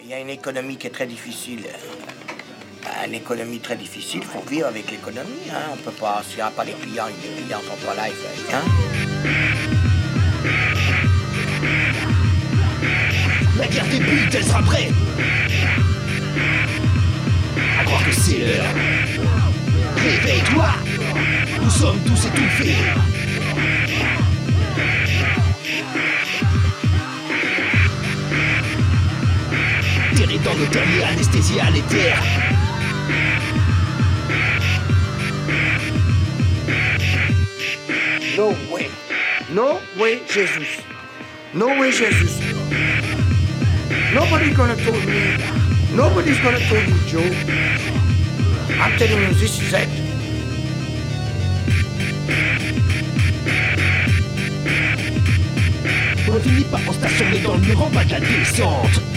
Il y a une économie qui est très difficile. Une économie très difficile, il faut vivre avec l'économie. Hein. On peut pas, s'il n'y a pas les clients sont pas là, il fait rien. La guerre débute, elle sera prête. À croire que c'est l'heure. Réveille-toi. Nous sommes tous étouffés. Terré dans nos terriers, anesthésie à l'éther. No way. No way, Jesus. No way, Jesus. Nobody's gonna tell me. Nobody's gonna tell you, Joe. I'm telling you, this is it. On finit par en stationner dans le mur en bas de la descente.